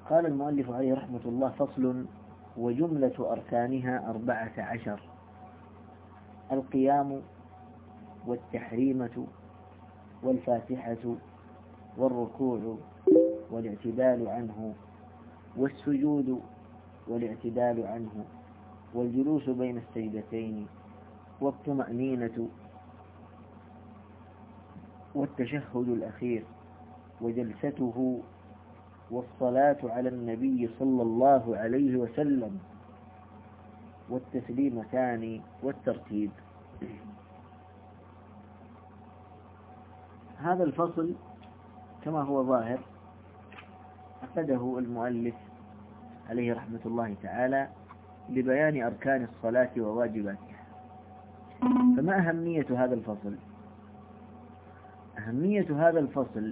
قال المؤلف عليه رحمة الله: فصل: وجملة أركانها 14: القيام، والتحريمة، والفاتحة، والركوع والاعتدال عنه، والسجود والاعتدال عنه، والجلوس بين السجدتين، والطمأنينة، والتشهد الأخير، وجلسته، والصلاة على النبي صلى الله عليه وسلم، والتسليمتان، والترتيب. هذا الفصل كما هو ظاهر عقده المؤلف عليه رحمة الله تعالى لبيان أركان الصلاة وواجباتها. فما أهمية هذا الفصل؟ أهمية هذا الفصل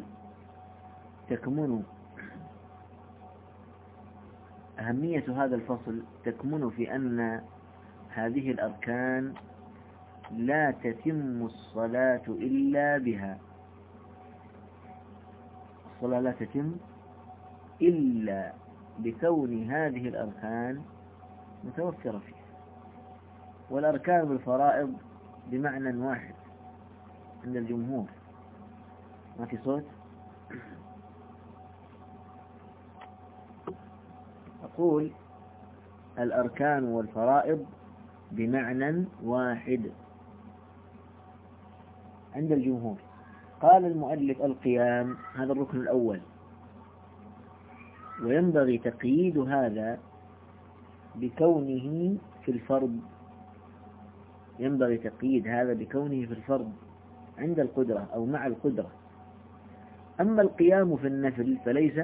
تكمن في أن هذه الأركان لا تتم الصلاة إلا بها. الصلاة لا تتم إلا بكون هذه الأركان متوفرة فيها. والأركان بالفرائض بمعنى واحد عند الجمهور. ما في صوت؟ أقول الأركان والفرائض بمعنى واحد عند الجمهور. قال المؤلف: القيام، هذا الركن الأول، وينبغي تقييد هذا بكونه في الفرض. عند القدرة أو مع القدرة. أما القيام في النفل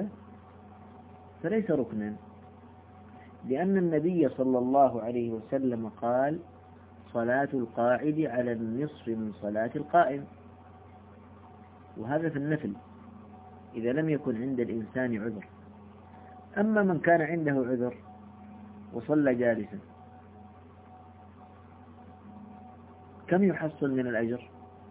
فليس ركنا، لأن النبي صلى الله عليه وسلم قال: صلاة القاعد على النصف من صلاة القائم. وهذا في النفل إذا لم يكن عند الإنسان عذر. أما من كان عنده عذر وصلى جالسا، كم يحصل من الأجر؟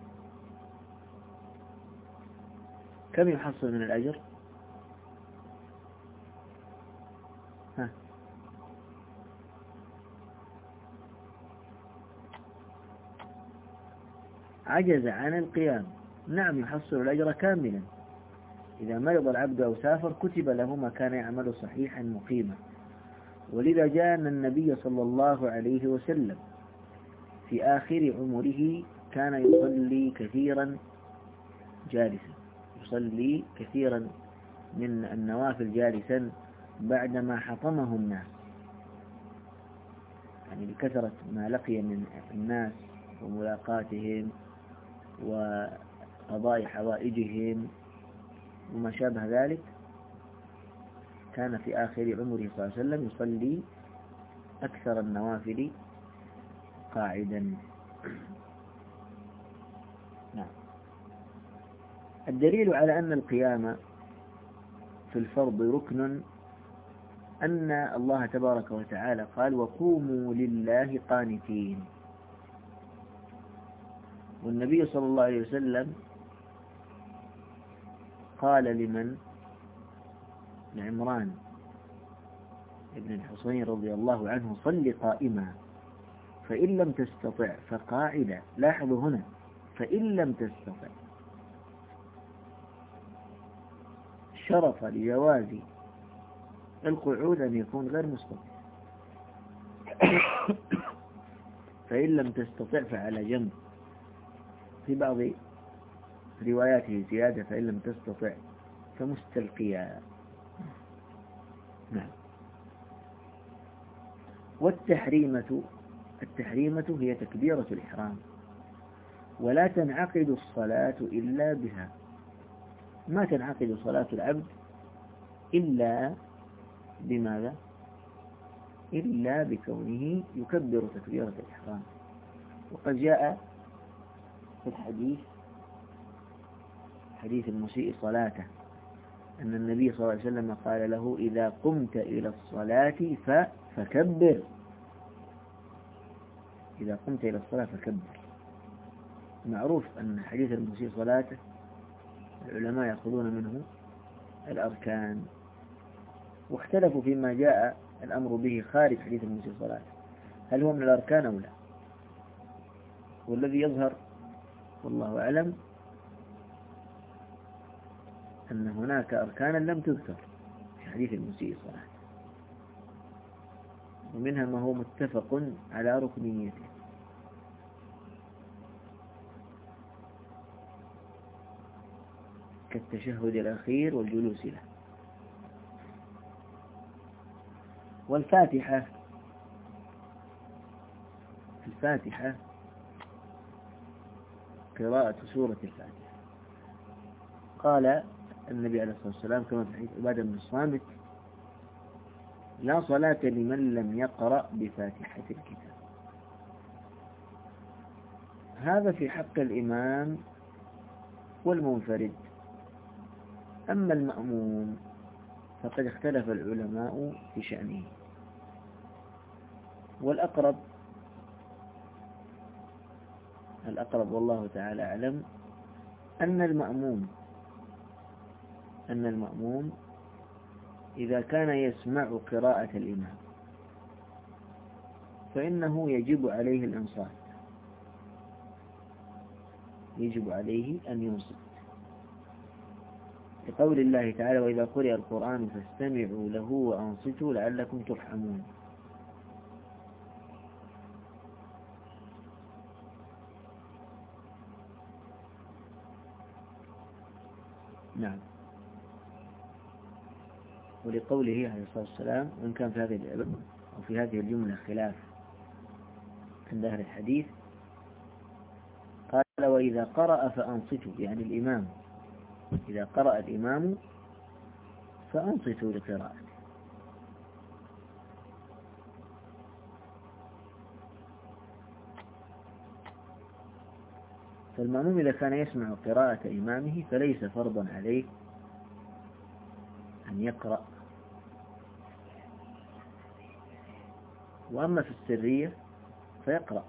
عجز عن القيام، نعم يحصل الأجر كاملا. إذا مرض العبد أو سافر كتب له ما كان يعمل صحيحا مقيما. ولذا جاء أن النبي صلى الله عليه وسلم في آخر عمره كان يصلي كثيرا جالسا، يصلي كثيرا من النوافل جالسا بعدما حطمه الناس، يعني بكثرة ما لقي من الناس وملاقاتهم وقضاء حوائجهم وما شابه ذلك. كان في آخر عمره صلى الله عليه وسلم يصلي أكثر النوافل قاعدا. نعم. الدليل على أن القيام في الفرض ركن أن الله تبارك وتعالى قال: وقوموا لله قانتين. والنبي صلى الله عليه وسلم قال لعمران ابن الحصين رضي الله عنه: صل قائما، فإن لم تستطع فقاعدا. لاحظوا هنا فإن لم تستطع، شرط لجواز القعود أن يكون غير مستطيع. فإن لم تستطع فعلى جنب. في بعض رواياته زيادة: فإن لم تستطع فمستلقيا. نعم. والتحريمة هي تكبيرة الإحرام، ولا تنعقد الصلاة إلا بها. ما تنعقد صلاة العبد إلا بماذا؟ إلا بكونه يكبر تكبيرة الإحرام. وقد جاء في حديث المسيء صلاته أن النبي صلى الله عليه وسلم قال له: إذا قمت إلى الصلاة فكبر. إذا قمت إلى الصلاة فكبر. معروف أن حديث المسيء صلاته العلماء يأخذون منه الأركان واختلفوا فيما جاء الأمر به خارج حديث المسيء صلاته، هل هو من الأركان أو لا؟ والذي يظهر والله أعلم أن هناك أركانا لم تذكر في حديث المسيء صلاته، ومنها ما هو متفق على ركنيته، كالتشهد الأخير والجلوس له. والفاتحة، الفاتحة قراءة سورة الفاتحة، قال النبي عليه الصلاة والسلام كما في حديث عبادة بن الصامت: لا صلاة لمن لم يقرأ بفاتحة الكتاب. هذا في حق الإمام والمنفرد. أما المأموم فقد اختلف العلماء في شأنه، والأقرب والله تعالى أعلم أن المأموم إذا كان يسمع قراءة الإمام فإنه يجب عليه الإنصات، يجب عليه أن ينصت، لقول الله تعالى: وإذا قرئ القرآن فاستمعوا له وأنصتوا لعلكم ترحمون. نعم. ولقوله عليه الصلاة والسلام، وإن كان في هذه الجملة خلاف عند أهل الحديث، قال: وإذا قرأ فأنصتوا، يعني الإمام إذا قرأ الإمام فأنصتوا لقراءته. فالمأموم إذا كان يسمع قراءة إمامه فليس فرضا عليه أن يقرأ. وأما في السرية فيقرأ،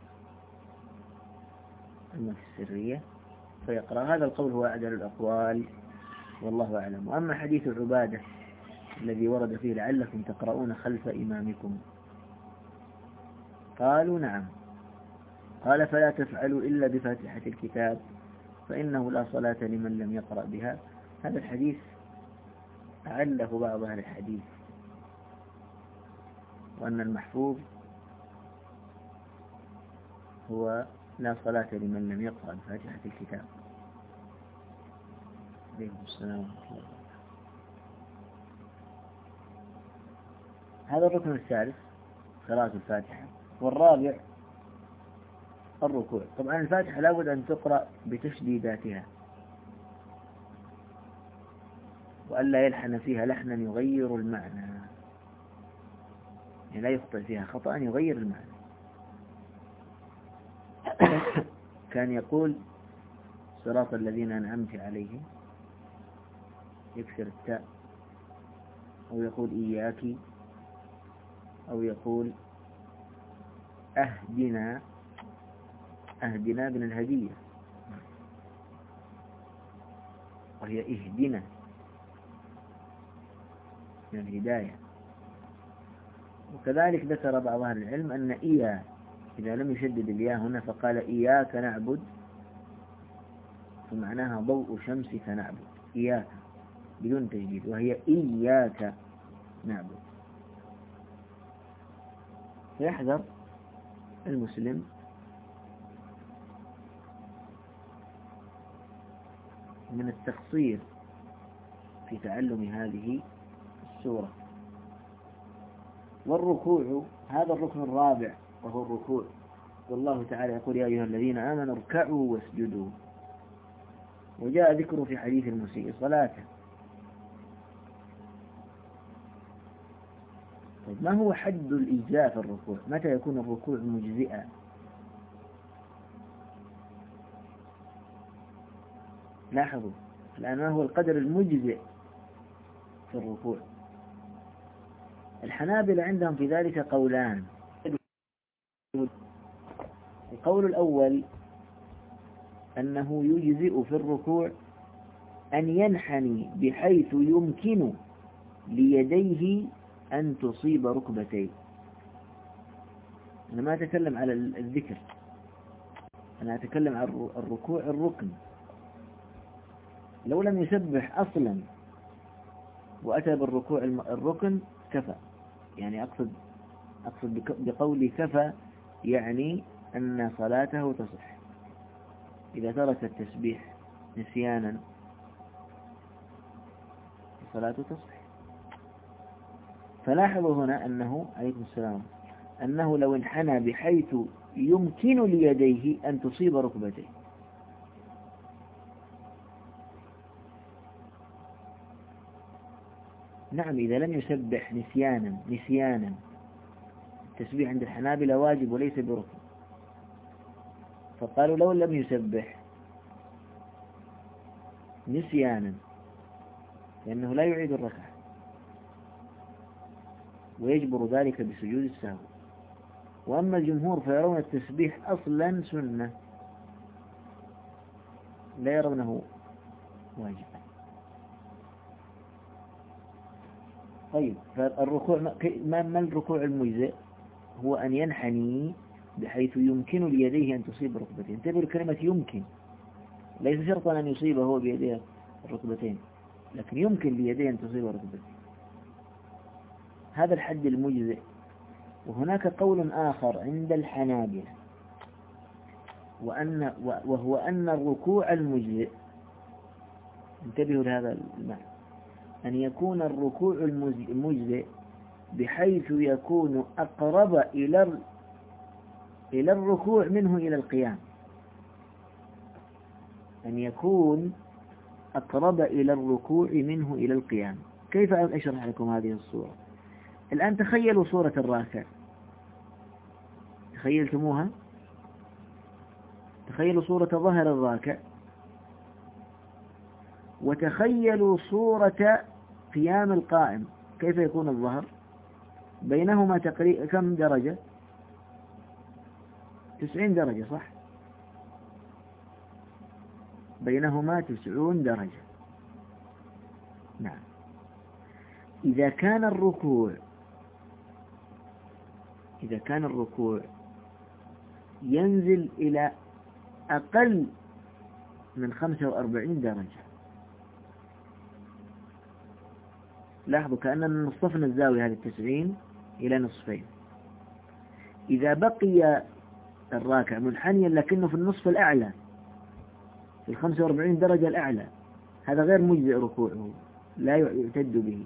هذا القول هو أعدل الأقوال والله أعلم. وأما حديث عبادة الذي ورد فيه: لعلكم تقرؤون خلف إمامكم، قالوا: نعم. قال: فلا تفعلوا إلا بفاتحة الكتاب فإنه لا صلاة لمن لم يقرأ بها. هذا الحديث أعله بعض أهل الحديث، وأن المحفوظ هو لا صلاة لمن لم يقرأ بفاتحة الكتاب. عليكم السلام ورحمة الله وبركاته. هذا الركن الثالث قراءة الفاتحة. والرابع الركوع. طبعا الفاتحة لابد أن تقرأ بتشديداتها، وألا يلحن فيها لحنا يغير المعنى، يعني لا يخطئ فيها خطأ يغير المعنى. كان يقول: صراط الذين أنعمت عليهم، يكسر التاء، أو يقول إياك، أو يقول أهدنا من الهدية، وهي اهدنا من الهداية. وكذلك ذكر بعض أهل العلم أن إياه إذا لم يشدد الياء هنا فقال: إياك نعبد، فمعناها ضوء شمسك نعبد، إياك بدون تجديد، وهي إياك نعبد. فيحذر المسلم من التقصير في تعلم هذه السورة. والركوع، هذا الركن الرابع وهو الركوع، والله تعالى يقول: يا أيها الذين آمنوا اركعوا واسجدوا. وجاء ذكره في حديث المسيء صلاته. طيب، ما هو حد الإجزاء في الركوع؟ متى يكون الركوع مجزئا؟ لاحظوا الآن ما هو القدر المجزئ في الركوع. الحنابلة عندهم في ذلك قولان. القول الأول أنه يجزئ في الركوع أن ينحني بحيث يمكن ليديه أن تصيب ركبتيه. أنا ما أتكلم على الذكر، أنا أتكلم عن الركوع الركن. لو لم يسبح أصلا وأتى بالركوع الركن كفى. يعني أقصد بقولي كفى يعني أن صلاته تصح. إذا ترك التسبيح نسيانا صلاته تصح. فلاحظوا هنا أنه عليكم السلام أنه لو انحنى بحيث يمكن ليديه أن تصيب ركبتيه. نعم إذا لم يسبح نسيانا التسبيح عند الحنابلة واجب وليس بركن، فقالوا لو لم يسبح نسيانا لأنه لا يعيد الركعة ويجبر ذلك بسجود السهو. وأما الجمهور فيرون التسبيح أصلا سنة لا يرونه واجب. طيب فالركوع ما الركوع المجزئ؟ هو أن ينحني بحيث يمكن ليديه أن تصيب ركبتين. انتبهوا لكلمة يمكن، ليس شرطا أن يصيب هو بيديه الركبتين، لكن يمكن ليديه أن تصيب ركبتين. هذا الحد المجزئ. وهناك قول آخر عند الحنابلة وهو أن الركوع المجزئ، انتبهوا لهذا المعنى، أن يكون الركوع المجزئ بحيث يكون أقرب إلى الركوع منه إلى القيام. أن يكون أقرب إلى الركوع منه إلى القيام. كيف أشرح لكم هذه الصورة؟ الآن تخيلوا صورة الراكع، تخيلتموها؟ تخيلوا صورة ظهر الراكع، وتخيلوا صورة قيام القائم. كيف يكون الظهر؟ بينهما تقريبا كم درجة؟ 90 درجة، صح؟ بينهما 90 درجة. نعم. إذا كان الركوع ينزل إلى أقل من 45 درجة، لاحظوا كأننا نصفنا الزاوية هذه 90 إلى نصفين. إذا بقي الراكع منحنيا لكنه في النصف الأعلى، في 45 درجة الأعلى، هذا غير مجزئ ركوعه، لا يعتد به.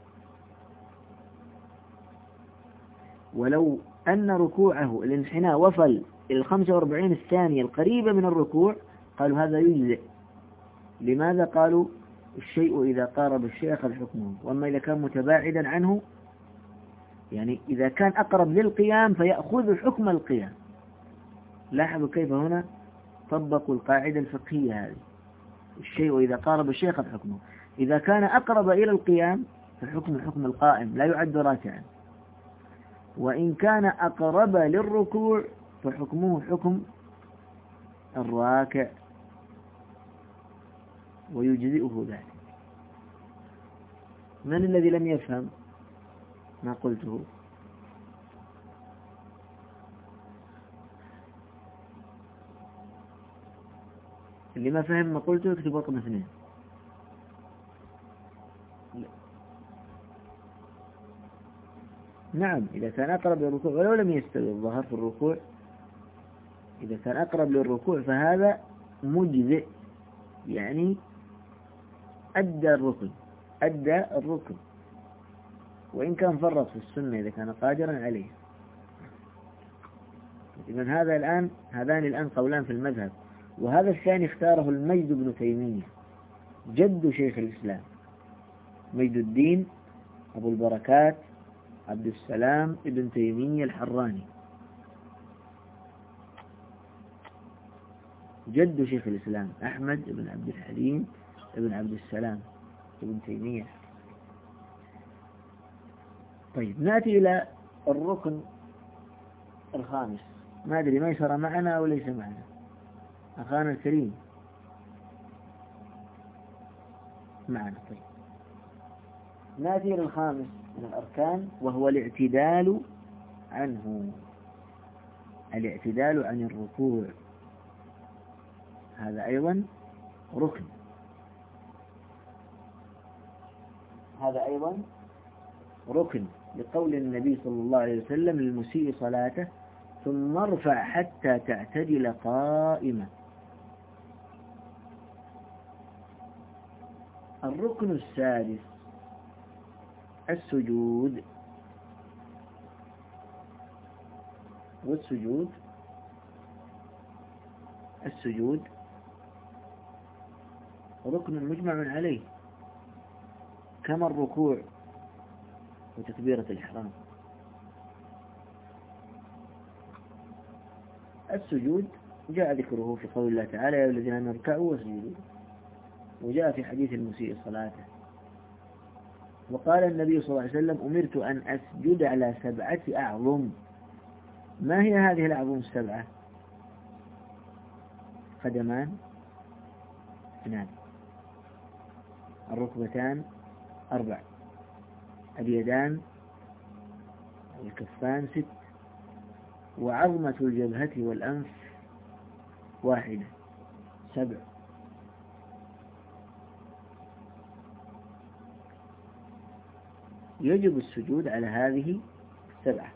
ولو أن ركوعه الانحناء وصل إلى 45 الثانية القريبة من الركوع قالوا هذا يجزئ. لماذا؟ قالوا الشيء إذا قارب الشيء أخذ حكمه، وأما إذا كان متباعدا عنه، يعني إذا كان أقرب للقيام فيأخذ حكم القيام. لاحظوا كيف هنا طبقوا القاعدة الفقهية هذه، الشيء إذا قارب الشيء أخذ حكمه. إذا كان أقرب إلى القيام فحكم حكم القائم لا يعد راكعا، وإن كان أقرب للركوع فحكمه حكم الراكع ويجزئه ذلك. من الذي لم يفهم ما قلته؟ اللي ما فهم ما قلته يكتب رقم 2. نعم إذا كان أقرب للركوع ولو لم يستوي الظهر في الركوع، إذا كان أقرب للركوع فهذا مجزئ، يعني أدى الركن وإن كان فرط في السنة إذا كان قادرا عليه. إذن هذان الآن قولان في المذهب، وهذا الثاني اختاره المجد بن تيمية جد شيخ الإسلام، مجد الدين أبو البركات عبد السلام ابن تيمية الحراني، جد شيخ الإسلام أحمد بن عبد الحليم ابن عبد السلام ابن تيمية. طيب نأتي إلى الركن الخامس. ما أدري ما يسرى معنا أو ليس معنا أخانا الكريم معنا. طيب نأتي للخامس من الأركان وهو الاعتدال عنه، الاعتدال عن الركوع، هذا أيضا ركن، هذا أيضا ركن، لقول النبي صلى الله عليه وسلم للمسيء صلاته ثم ارفع حتى تعتدل قائمة. الركن السادس السجود، والسجود ركن مجمع عليه كما الركوع وتكبيرة الإحرام. السجود جاء ذكره في قول الله تعالى يا الذين آمنوا اركعوا واسجدوا، وجاء في حديث المسيء صلاته. وقال النبي صلى الله عليه وسلم أمرت أن أسجد على 7 أعظم. ما هي هذه الأعظم السبعة؟ قدمان 2، الركبتان 4، اليدان والكفان 6، وعظمة الجبهة والأنف 1، 7. يجب السجود على هذه 7.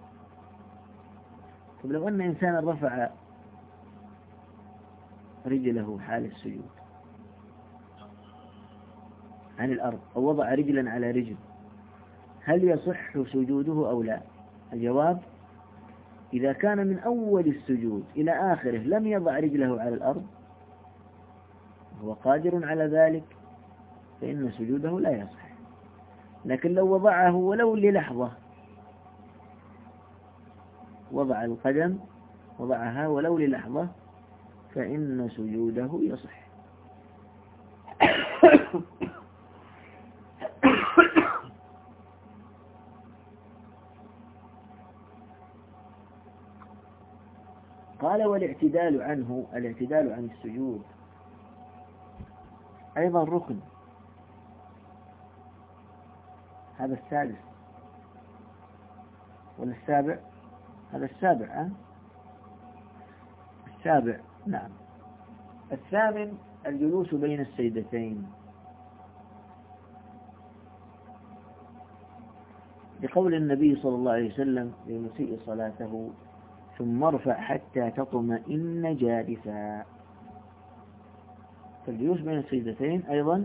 طب لو أن إنسانا رفع رجله حال السجود عن الأرض أو وضع رجلا على رجل، هل يصح سجوده أو لا؟ الجواب إذا كان من أول السجود إلى آخره لم يضع رجله على الأرض وهو قادر على ذلك فإن سجوده لا يصح. لكن لو وضعه ولو للحظة، وضع القدم وضعها ولو للحظة فإن سجوده يصح. قال والاعتدال عنه، الاعتدال عن السجود أيضا ركن، هذا السادس ولا السابع؟ هذا السابع. السابع نعم. الثامن الجلوس بين السجدتين، لقول النبي صلى الله عليه وسلم للمسيء صلاته ثم ارفع حتى تطمئن جالسا. فالجلوس بين السجدتين أيضا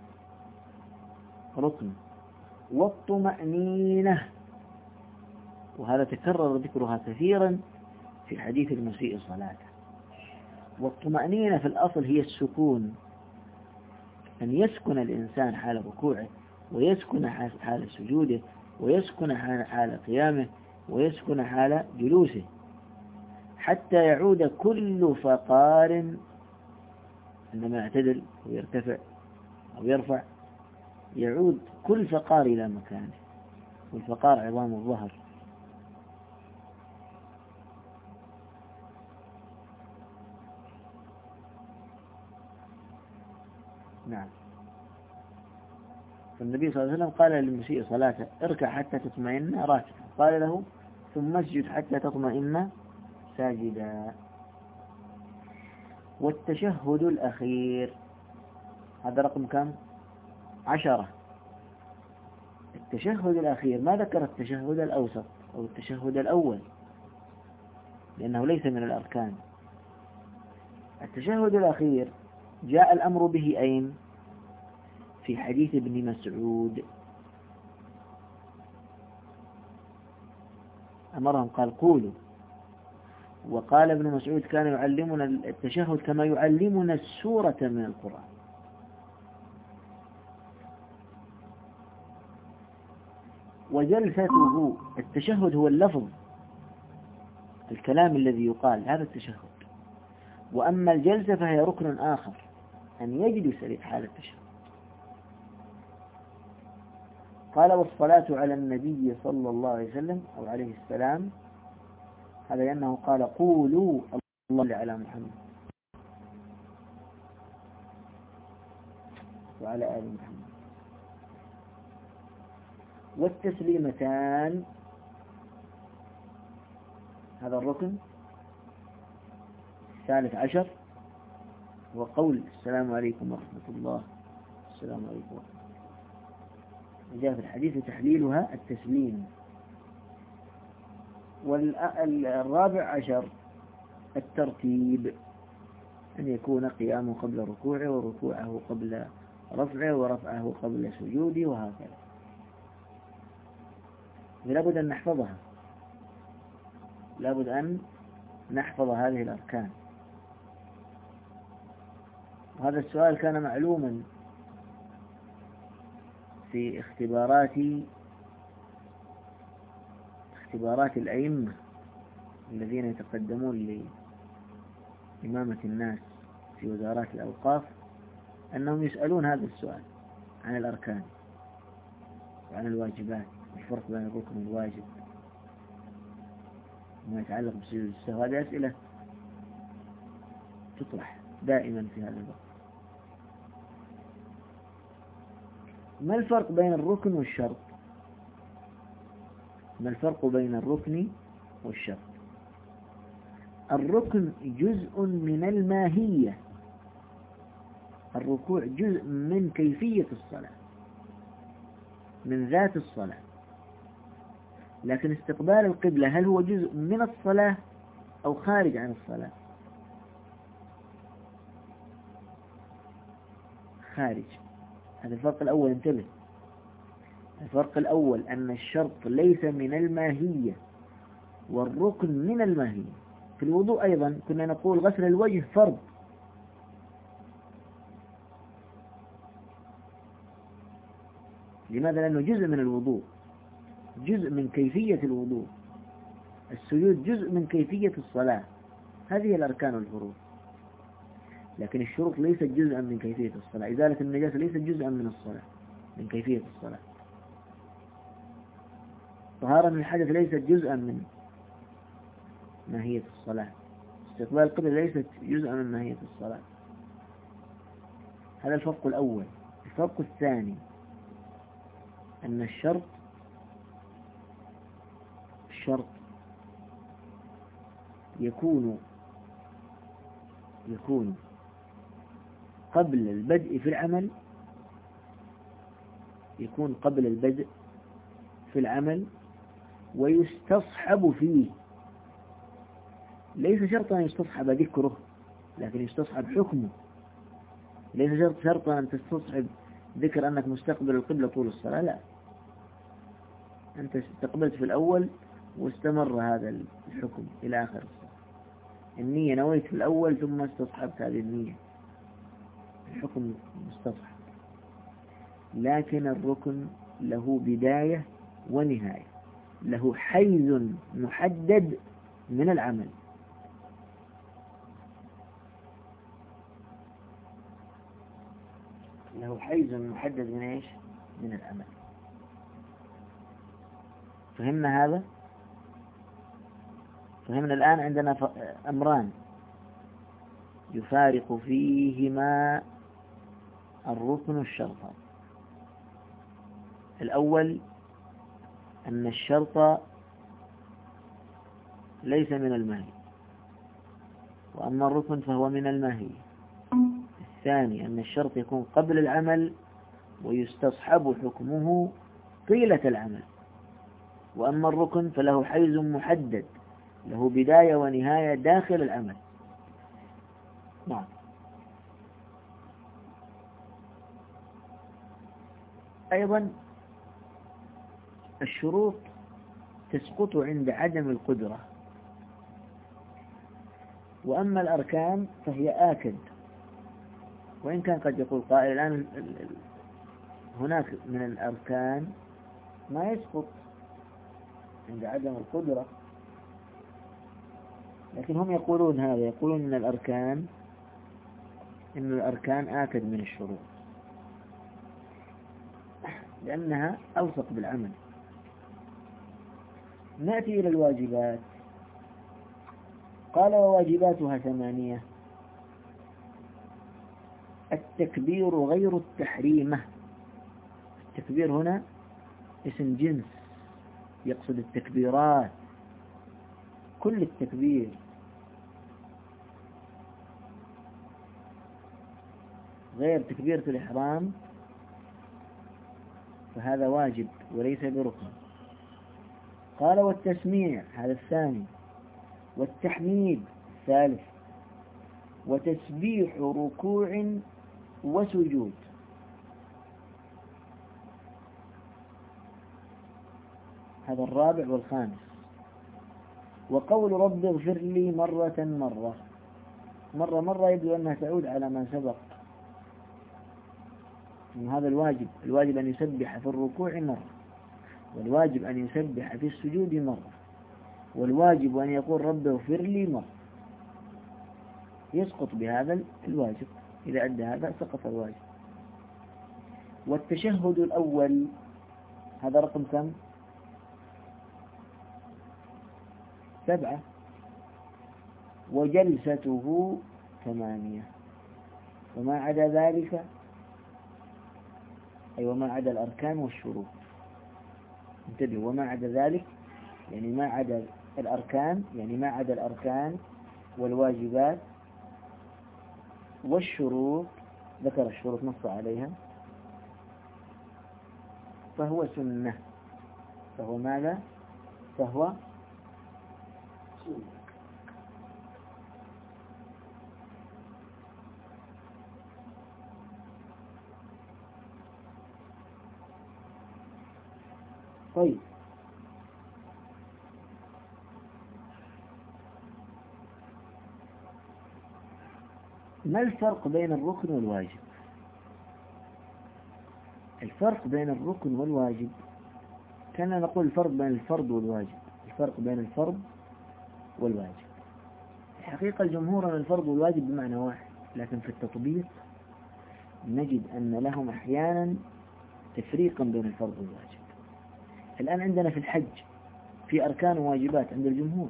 ركن. والطمأنينة، وهذا تكرر ذكرها كثيرا في حديث المسيء صلاته. والطمأنينة في الأصل هي السكون، أن يسكن الإنسان حال ركوعه، ويسكن حال سجوده، ويسكن حال قيامه، ويسكن حال جلوسه، حتى يعود كل فقار عندما يعتدل أو يرتفع أو يرفع، يعود كل فقار إلى مكانه، والفقار عظام الظهر. نعم. فالنبي صلى الله عليه وسلم قال للمسيء صلاته اركع حتى تطمئن راكعا، قال له ثم اسجد حتى تطمئن ساجدا. والتشهد الأخير هذا رقم كم؟ 10. التشهد الأخير ما ذكر التشهد الأوسط أو التشهد الأول لأنه ليس من الأركان. التشهد الأخير جاء الأمر به أين؟ في حديث ابن مسعود، أمرهم قال قولوا. وقال ابن مسعود كان يعلمنا التشهد كما يعلمنا السورة من القرآن. وجلسته، التشهد هو اللفظ، الكلام الذي يقال، هذا التشهد. وأما الجلسة فهي ركن آخر، أن يجلس حال التشهد. قال والصلاة على النبي صلى الله عليه وسلم أو عليه السلام، هذا لأنه قال قولوا الله على محمد وعلى آل محمد. والتسليمتان، هذا الركن. الثالث عشر وقول السلام عليكم ورحمة الله، السلام عليكم ورحمة الله، جاء في الحديث تحليلها التسليم. والرابع عشر الترتيب، أن يكون قيامه قبل ركوعه، وركوعه قبل رفعه، ورفعه قبل سجوده، وهكذا. لابد أن نحفظها، لابد أن نحفظ هذه الأركان. وهذا السؤال كان معلوما في اختبارات الأئمة الذين يتقدمون لإمامة الناس في وزارات الأوقاف، أنهم يسألون هذا السؤال عن الأركان وعن الواجبات، الفرق بين الركن والواجب، ما يتعلق بسجود السهو. هذه أسئلة تطرح دائما في هذا الوقت. ما الفرق بين الركن والشرط؟ ما الفرق بين الركن والشرط؟ الركن جزء من الماهية، الركوع جزء من كيفية الصلاة، من ذات الصلاة. لكن استقبال القبلة هل هو جزء من الصلاة أو خارج عن الصلاة؟ خارج. هذا الفرق الأول، انتبه. الفرق الأول أن الشرط ليس من الماهية والركن من الماهية. في الوضوء أيضا كنا نقول غسل الوجه فرض، لماذا؟ لأنه جزء من الوضوء، جزء من كيفية الوضوء. السجود جزء من كيفية الصلاة، هذه الأركان والفروض. لكن الشروط ليست جزءا من كيفية الصلاة. إزالة النجاسة ليست جزءا من الصلاة، من كيفية الصلاة. طهارة من الحدث ليست جزءا من ماهية الصلاة. استقبال القبلة ليست جزءا من ماهية الصلاة. هذا الفرق الأول. الفرق الثاني أن الشرط يكون قبل البدء في العمل، يكون قبل البدء في العمل ويستصحب فيه. ليس شرطا أن يستصحب ذكره، لكن يستصحب حكمه. ليس شرطا أن تستصحب ذكر أنك مستقبل القبلة طول الصلاة، لا، أنت استقبلت في الأول واستمر هذا الحكم إلى آخر الصلاة. النية نويت في الأول ثم استصحبت هذه النية، الحكم مستصحب. لكن الركن له بداية ونهاية، له حيز محدد من العمل. له حيز محدد من إيش؟ من العمل. فهمنا هذا؟ فهمنا الآن عندنا أمران يفارق فيهما الركن والشرط. الأول أن الشرط ليس من الماهي، وأما الركن فهو من الماهي. الثاني أن الشرط يكون قبل العمل ويستصحب حكمه طيلة العمل، وأما الركن فله حيز محدد، له بداية ونهاية داخل العمل. نعم. أيضا الشروط تسقط عند عدم القدرة، وأما الأركان فهي آكد. وإن كان قد يقول قائل الآن هناك من الأركان ما يسقط عند عدم القدرة، لكن هم يقولون هذا، يقولون إن الأركان آكد من الشروط لأنها أوثق بالعمل. نأتي إلى الواجبات. قال وواجباتها 8: التكبير غير التحريمة. التكبير هنا اسم جنس يقصد التكبيرات، كل التكبير، غير تكبيرة الإحرام فهذا واجب وليس بركن. قال والتسميع هذا الثاني، والتحميد الثالث، وتسبيح ركوع وسجود هذا الرابع والخامس. وقول رب اغفر لي مرة يبدو أنها تعود على ما سبق من هذا الواجب أن يسبح في الركوع مرة، والواجب أن يسبح في السجود مرة، والواجب أن يقول رب اغفر لي مرة. يسقط بهذا الواجب، إذا أدى هذا سقط الواجب. والتشهد الأول هذا رقم كم؟ 7، وجلسته 8، وما عدا ذلك أي وما عدا الأركان والشروط. انتبهوا، وما عدا ذلك يعني ما عدا الأركان، يعني ما عدا الأركان والواجبات والشروط، ذكر الشروط نص عليها، فهو سنة. فهو ماذا؟ فهو سنة. طيب، ما الفرق بين الركن والواجب؟ الفرق بين الركن والواجب، كنا نقول الفرق بين الفرض والواجب. الفرق بين الفرض والواجب، الحقيقة الجمهور أن الفرض والواجب بمعنى واحد، لكن في التطبيق نجد أن لهم أحيانا تفريقا بين الفرض والواجب. الآن عندنا في الحج في أركان وواجبات عند الجمهور،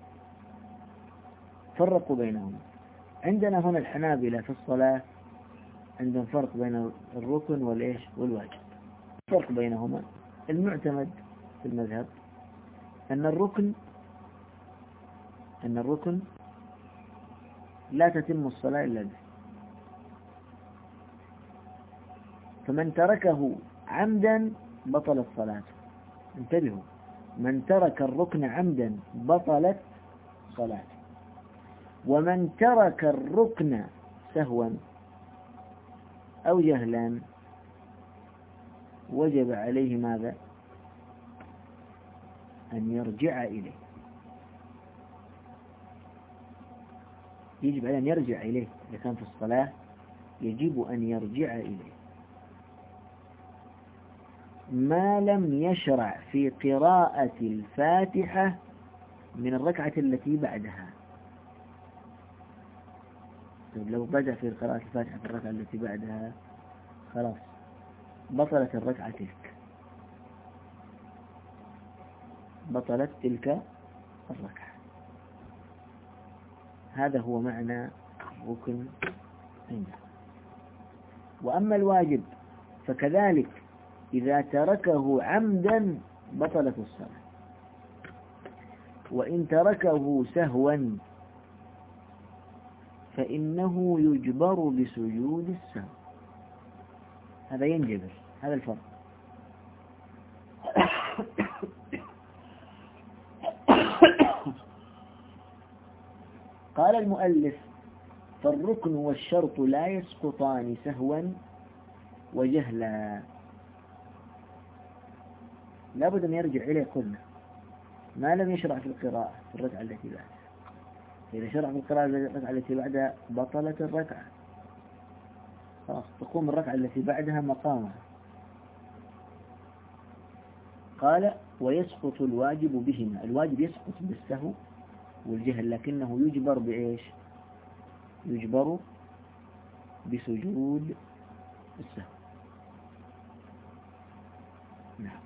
فرقوا بينهم. عندنا هنا الحنابلة في الصلاة عندهم فرق بين الركن والواجب. الفرق بينهما المعتمد في المذهب أن الركن لا تتم الصلاة إلا به، فمن تركه عمدا بطلت صلاته. انتبهوا، من ترك الركن عمدا بطلت صلاته، ومن ترك الركن سهوا أو جهلا وجب عليه ماذا؟ أن يرجع إليه. يجب عليه أن يرجع إليه، إذا كان في الصلاة يجب أن يرجع إليه ما لم يشرع في قراءة الفاتحة من الركعة التي بعدها. لو بدأ في قراءة الفاتحة في الركعة التي بعدها خلاص بطلت الركعة تلك، بطلت تلك الركعة. هذا هو معنى الركن عنده. وأما الواجب فكذلك إذا تركه عمدا بطلت الصلاة، وإن تركه سهوا فإنه يجبر بسجود السهو. هذا ينجبر، هذا الفرق. قال المؤلف فالركن والشرط لا يسقطان سهوا وجهلا. لابد أن يرجع إليه قلنا ما لم يشرع في القراءة في الركعة التي بعدها. إذا شرع في القراءة في الركعة التي بعدها بطلت الركعة، خلاص تقوم الركعة التي بعدها مقامها. قال ويسقط الواجب بهما. الواجب يسقط بالسهو والجهل، لكنه يجبر بإيش؟ يجبر بسجود السهو. نعم.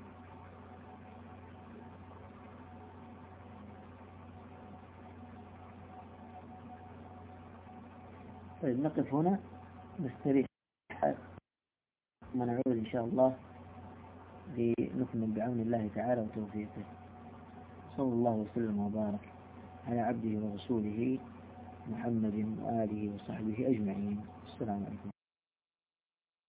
طيب نقف هنا نستريح ونعود إن شاء الله لنكمل بعون الله تعالى وتوفيقه. صلى الله وسلم وبارك على عبده ورسوله محمد وآله وصحبه أجمعين. السلام عليكم.